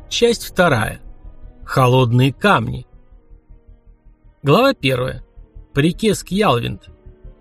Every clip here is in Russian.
Часть вторая. Холодные камни. Глава 1. По реке Скьялвинд.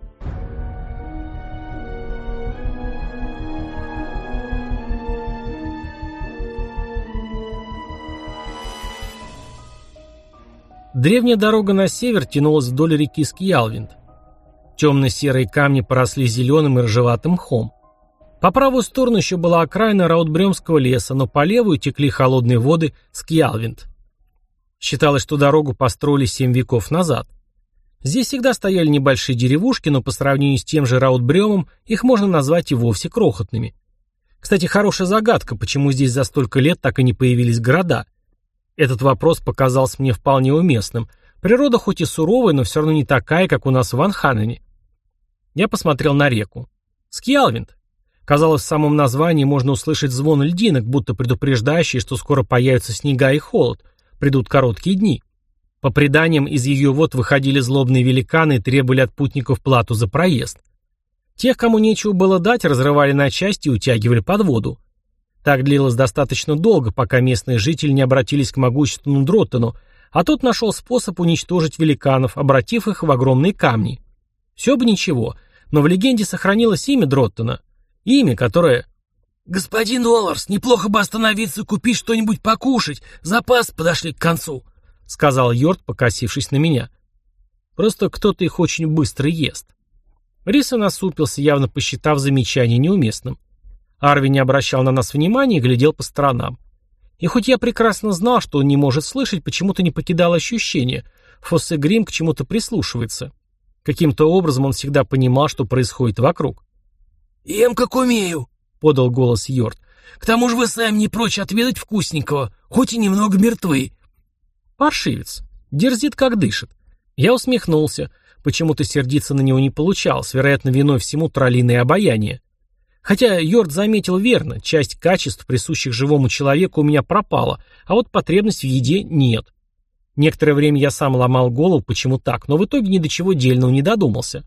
Древняя дорога на север тянулась вдоль реки Скьялвинд. Темно-серые камни поросли зеленым и рыжеватым мхом. По правую сторону еще была окраина Раутбрёмского леса, но по левую текли холодные воды Скьялвинд. Считалось, что дорогу построили 7 веков назад. Здесь всегда стояли небольшие деревушки, но по сравнению с тем же Раутбрёмом их можно назвать и вовсе крохотными. Кстати, хорошая загадка, почему здесь за столько лет так и не появились города. Этот вопрос показался мне вполне уместным. Природа хоть и суровая, но все равно не такая, как у нас в Ванханене. Я посмотрел на реку. Скьялвинд. Казалось, в самом названии можно услышать звон льдинок, будто предупреждающий, что скоро появятся снега и холод, придут короткие дни. По преданиям, из ее вод выходили злобные великаны и требовали от путников плату за проезд. Тех, кому нечего было дать, разрывали на части и утягивали под воду. Так длилось достаточно долго, пока местные жители не обратились к могущественному Дротону, а тот нашел способ уничтожить великанов, обратив их в огромные камни. Все бы ничего, но в легенде сохранилось имя Дротона. Имя, которое... «Господин Оларс, неплохо бы остановиться и купить что-нибудь покушать. Запасы подошли к концу», — сказал Йорт, покосившись на меня. «Просто кто-то их очень быстро ест». Риса насупился, явно посчитав замечание неуместным. Арви не обращал на нас внимания и глядел по сторонам. И хоть я прекрасно знал, что он не может слышать, почему-то не покидало ощущение. Фоссегрим к чему-то прислушивается. Каким-то образом он всегда понимал, что происходит вокруг. «Ем, как умею», — подал голос Йорт. «К тому же вы сами не прочь отведать вкусненького, хоть и немного мертвы». Паршивец. Дерзит, как дышит. Я усмехнулся. Почему-то сердиться на него не получалось, вероятно, виной всему троллиное обаяние. Хотя Йорт заметил верно, часть качеств, присущих живому человеку, у меня пропала, а вот потребность в еде нет. Некоторое время я сам ломал голову, почему так, но в итоге ни до чего дельного не додумался.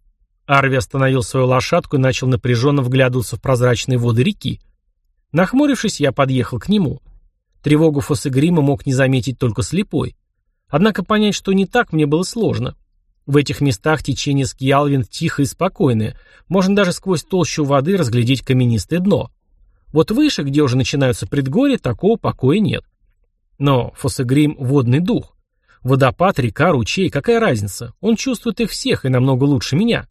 Арви остановил свою лошадку и начал напряженно вглядываться в прозрачные воды реки. Нахмурившись, я подъехал к нему. Тревогу Фоссегрима мог не заметить только слепой. Однако понять, что не так, мне было сложно. В этих местах течение Скьялвинд тихое и спокойное. Можно даже сквозь толщу воды разглядеть каменистое дно. Вот выше, где уже начинаются предгорья, такого покоя нет. Но Фоссегрим — водный дух. Водопад, река, ручей — какая разница? Он чувствует их всех и намного лучше меня.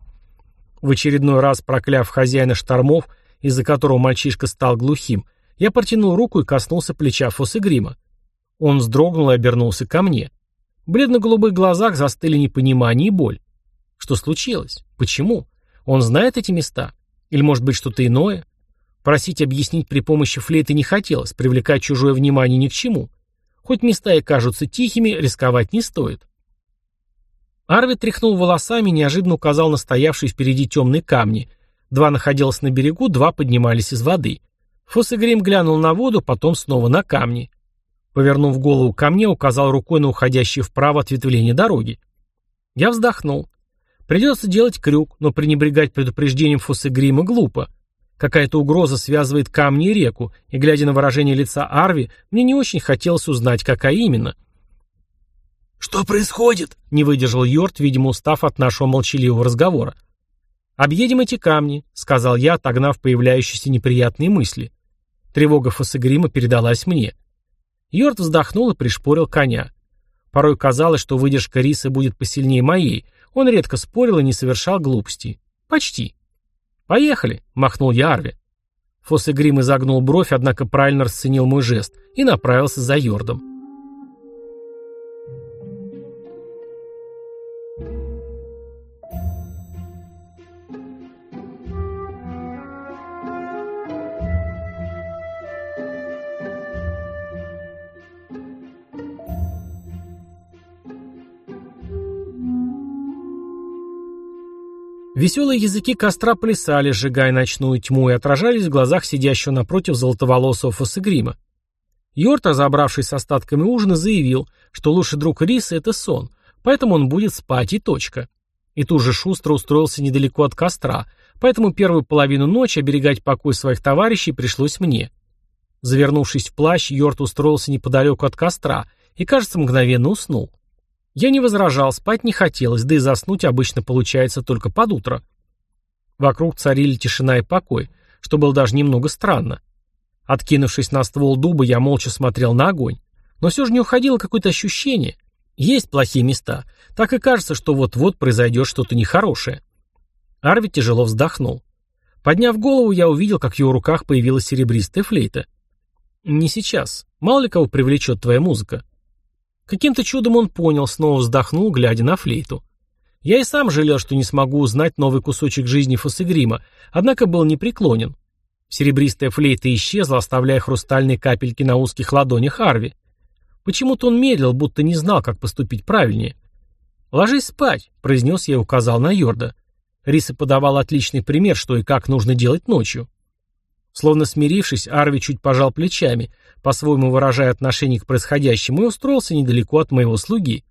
В очередной раз прокляв хозяина штормов, из-за которого мальчишка стал глухим, я протянул руку и коснулся плеча Фоссегрима. Он вздрогнул и обернулся ко мне. В бледно-голубых глазах застыли непонимание и боль. Что случилось? Почему? Он знает эти места? Или, может быть, что-то иное? Просить объяснить при помощи флейты не хотелось, привлекать чужое внимание ни к чему. Хоть места и кажутся тихими, рисковать не стоит. Арви тряхнул волосами и неожиданно указал на стоявшие впереди темные камни. 2 находилось на берегу, 2 поднимались из воды. Фоссегрим глянул на воду, потом снова на камни. Повернув голову ко мне, указал рукой на уходящее вправо ответвление дороги. Я вздохнул. Придется делать крюк, но пренебрегать предупреждением Фоссегрима глупо. Какая-то угроза связывает камни и реку, и, глядя на выражение лица Арви, мне не очень хотелось узнать, какая именно. «Что происходит?» — не выдержал Йорт, видимо, устав от нашего молчаливого разговора. «Объедем эти камни», — сказал я, отогнав появляющиеся неприятные мысли. Тревога Фоссегрима передалась мне. Йорт вздохнул и пришпорил коня. Порой казалось, что выдержка Рисы будет посильнее моей. Он редко спорил и не совершал глупостей. Почти. «Поехали», — махнул я Арви. Фоссегрим изогнул бровь, однако правильно расценил мой жест и направился за Йордом. Веселые языки костра плясали, сжигая ночную тьму, и отражались в глазах сидящего напротив золотоволосого Фоссегрима. Йорт, разобравшись с остатками ужина, заявил, что лучший друг Рисы — это сон, поэтому он будет спать и точка. И тут же шустро устроился недалеко от костра, поэтому первую половину ночи оберегать покой своих товарищей пришлось мне. Завернувшись в плащ, Йорт устроился неподалеку от костра и, кажется, мгновенно уснул. Я не возражал, спать не хотелось, да и заснуть обычно получается только под утро. Вокруг царили тишина и покой, что было даже немного странно. Откинувшись на ствол дуба, я молча смотрел на огонь. Но все же не уходило какое-то ощущение. Есть плохие места. Так и кажется, что вот-вот произойдет что-то нехорошее. Арви тяжело вздохнул. Подняв голову, я увидел, как в его руках появилась серебристая флейта. «Не сейчас. Мало ли кого привлечет твоя музыка». Каким-то чудом он понял, снова вздохнул, глядя на флейту. Я и сам жалел, что не смогу узнать новый кусочек жизни Фосегрима, однако был непреклонен. Серебристая флейта исчезла, оставляя хрустальные капельки на узких ладонях Арви. Почему-то он медлил, будто не знал, как поступить правильнее. «Ложись спать», — произнес я и указал на Йорда. Риса подавал отличный пример, что и как нужно делать ночью. Словно смирившись, Арви чуть пожал плечами, по-своему выражая отношение к происходящему, и устроился недалеко от моего слуги.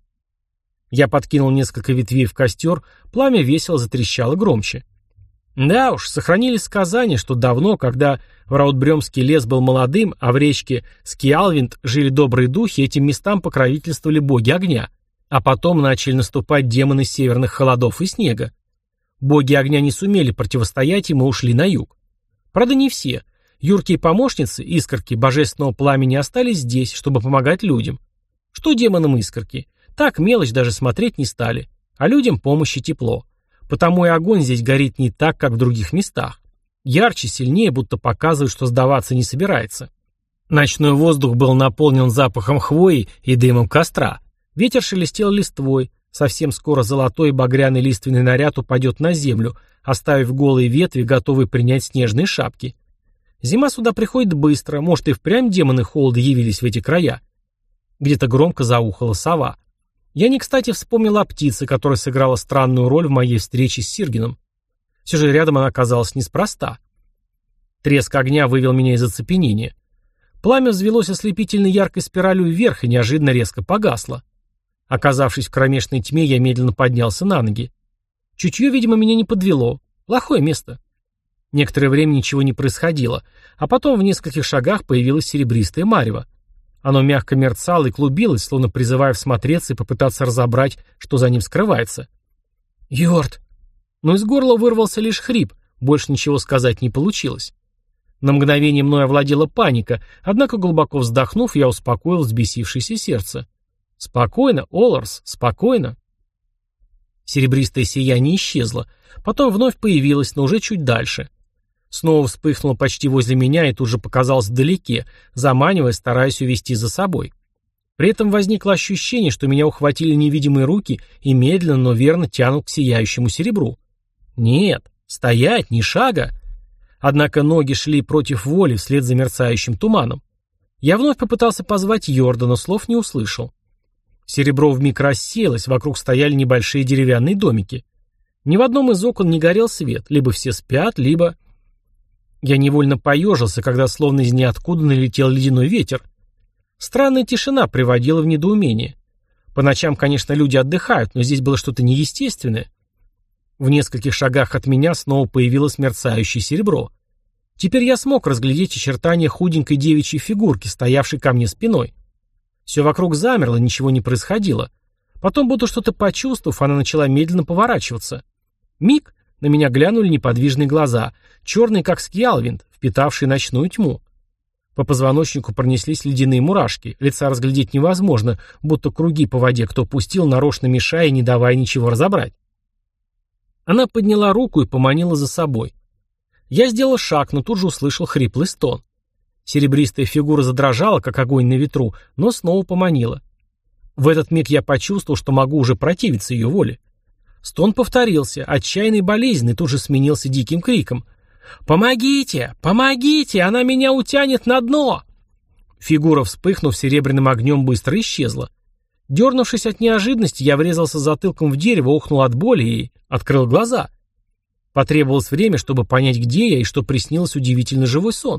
Я подкинул несколько ветвей в костер, пламя весело затрещало громче. Да уж, сохранились сказания, что давно, когда в Раутбрёмский лес был молодым, а в речке Скиалвинд жили добрые духи, этим местам покровительствовали боги огня, а потом начали наступать демоны северных холодов и снега. Боги огня не сумели противостоять им и ушли на юг. Правда, не все. Юркие помощницы, искорки божественного пламени остались здесь, чтобы помогать людям. Что демонам искорки? Так мелочь даже смотреть не стали. А людям помощь и тепло. Потому и огонь здесь горит не так, как в других местах. Ярче, сильнее, будто показывает, что сдаваться не собирается. Ночной воздух был наполнен запахом хвои и дымом костра. Ветер шелестел листвой. Совсем скоро золотой и багряный лиственный наряд упадет на землю, оставив голые ветви, готовые принять снежные шапки. Зима сюда приходит быстро, может и впрямь демоны холода явились в эти края. Где-то громко заухала сова. Я не кстати вспомнил о птице, которая сыграла странную роль в моей встрече с Сиргином. Все же рядом она оказалась неспроста. Треск огня вывел меня из оцепенения. Пламя взвелось ослепительно яркой спиралью вверх и неожиданно резко погасло. Оказавшись в кромешной тьме, я медленно поднялся на ноги. Чутье, видимо, меня не подвело. Плохое место. Некоторое время ничего не происходило, а потом в нескольких шагах появилось серебристое марево. Оно мягко мерцало и клубилось, словно призывая всмотреться и попытаться разобрать, что за ним скрывается. «Йорд!» Но из горла вырвался лишь хрип, больше ничего сказать не получилось. На мгновение мной овладела паника, однако, глубоко вздохнув, я успокоил взбесившееся сердце. «Спокойно, Оларс, спокойно!» Серебристое сияние исчезло, потом вновь появилось, но уже чуть дальше. Снова вспыхнуло почти возле меня и тут же показалось вдалеке, заманивая, стараясь увести за собой. При этом возникло ощущение, что меня ухватили невидимые руки и медленно, но верно тянут к сияющему серебру. Нет, стоять, ни шага. Однако ноги шли против воли вслед за мерцающим туманом. Я вновь попытался позвать Йорда, но слов не услышал. Серебро вмиг рассеялось, вокруг стояли небольшие деревянные домики. Ни в одном из окон не горел свет, либо все спят, либо... Я невольно поежился, когда словно из ниоткуда налетел ледяной ветер. Странная тишина приводила в недоумение. По ночам, конечно, люди отдыхают, но здесь было что-то неестественное. В нескольких шагах от меня снова появилось мерцающее серебро. Теперь я смог разглядеть очертания худенькой девичьей фигурки, стоявшей ко мне спиной. Все вокруг замерло, ничего не происходило. Потом, будто что-то почувствовав, она начала медленно поворачиваться. Миг, на меня глянули неподвижные глаза, черные, как Скиалвинд, впитавшие ночную тьму. По позвоночнику пронеслись ледяные мурашки, лица разглядеть невозможно, будто круги по воде кто пустил, нарочно мешая и не давая ничего разобрать. Она подняла руку и поманила за собой. Я сделал шаг, но тут же услышал хриплый стон. Серебристая фигура задрожала, как огонь на ветру, но снова поманила. В этот миг я почувствовал, что могу уже противиться ее воле. Стон повторился, отчаянный и болезненный, тут же сменился диким криком. «Помогите! Помогите! Она меня утянет на дно!» Фигура, вспыхнув серебряным огнем, быстро исчезла. Дернувшись от неожиданности, я врезался затылком в дерево, охнул от боли и открыл глаза. Потребовалось время, чтобы понять, где я и что приснилось удивительно живой сон.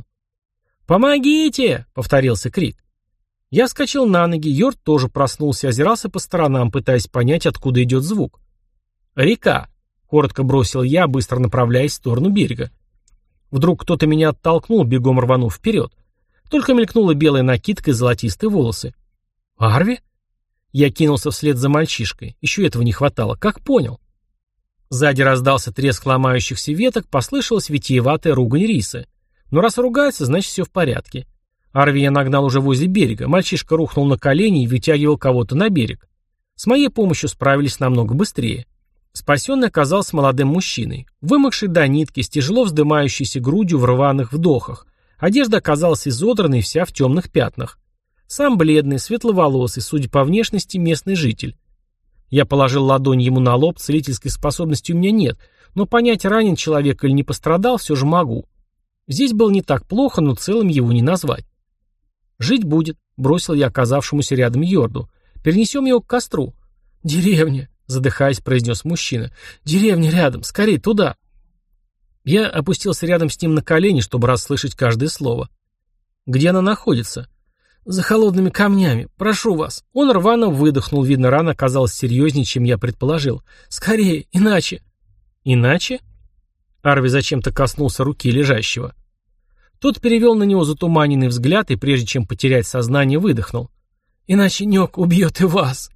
«Помогите!» — повторился крик. Я вскочил на ноги, Йорд тоже проснулся, озирался по сторонам, пытаясь понять, откуда идет звук. «Река!» — коротко бросил я, быстро направляясь в сторону берега. Вдруг кто-то меня оттолкнул, бегом рванув вперед. Только мелькнула белая накидка и золотистые волосы. «Арви?» Я кинулся вслед за мальчишкой. Еще этого не хватало. Как понял? Сзади раздался треск ломающихся веток, послышалась витиеватая ругань рисы. Но раз ругается, значит все в порядке. Арви я нагнал уже возле берега. Мальчишка рухнул на колени и вытягивал кого-то на берег. С моей помощью справились намного быстрее. Спасенный оказался молодым мужчиной, вымокший до нитки, с тяжело вздымающейся грудью в рваных вдохах. Одежда оказалась изодранной, вся в темных пятнах. Сам бледный, светловолосый, судя по внешности, местный житель. Я положил ладонь ему на лоб, целительской способности у меня нет, но понять, ранен человек или не пострадал, все же могу. Здесь было не так плохо, но целым его не назвать. «Жить будет», — бросил я оказавшемуся рядом Йорду. «Перенесем его к костру». «Деревня», — задыхаясь, произнес мужчина. «Деревня рядом, скорей туда». Я опустился рядом с ним на колени, чтобы расслышать каждое слово. «Где она находится?» «За холодными камнями. Прошу вас». Он рвано выдохнул, видно, рана оказалась серьезнее, чем я предположил. «Скорее, иначе...» «Иначе?» Арви зачем-то коснулся руки лежащего. Тот перевел на него затуманенный взгляд и, прежде чем потерять сознание, выдохнул. «Иначе Нёк убьет и вас».